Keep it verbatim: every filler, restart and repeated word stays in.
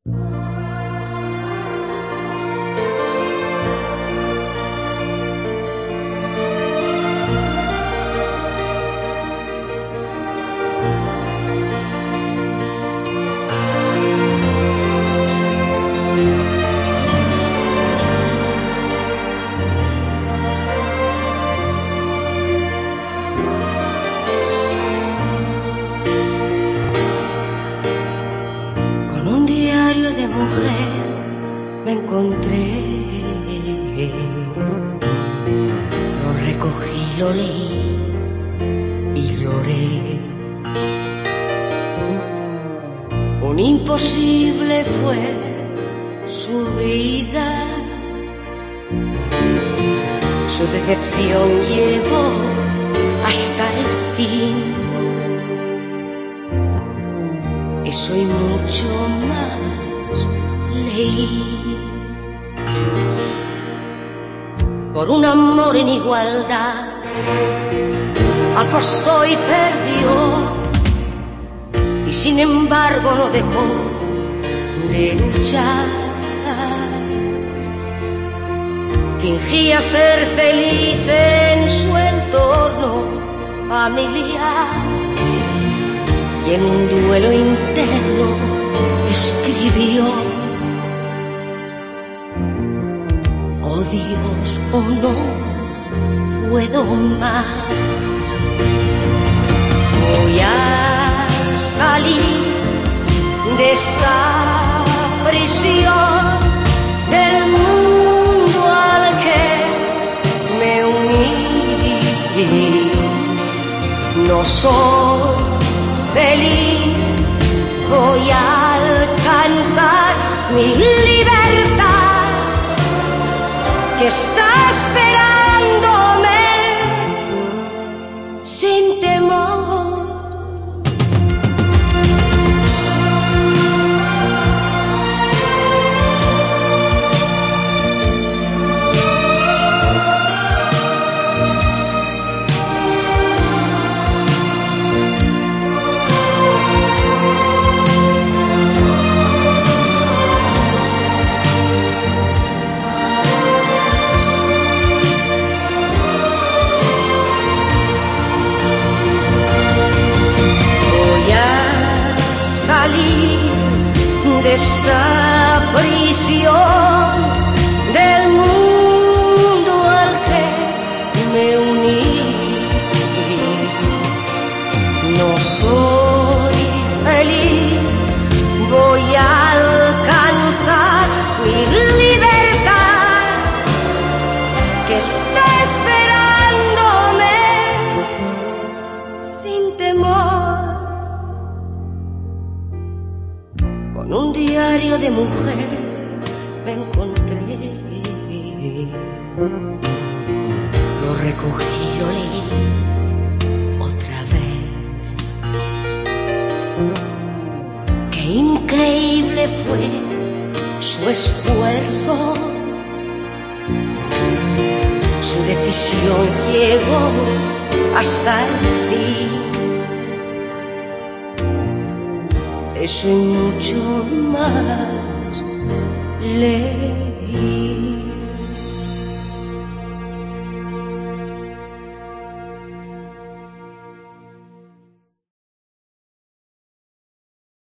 De mujer me encontré, lo recogí, lo leí y lloré. Un imposible fue su vida, su decepción llegó hasta el fin. Eso y mucho más leí. Por un amor en igualdad apostó y perdió, y sin embargo no dejó de luchar. Fingía ser feliz en su entorno familiar, y en un duelo interno escribió: oh Dios, oh no puedo más. Voy a salir de esta prisión, del mundo al que me uní. No soy feliz, voy a alcanzar mi libertad, que está esperándome sin temor. De esta prisión, del mundo al que me uní. No soy feliz, voy a alcanzar mi libertad, que está esperándome sin temor. Con un diario de mujer me encontré, lo recogí, lo leí otra vez. Qué increíble fue su esfuerzo, su decisión llegó hasta el fin. Eso y mucho más leí.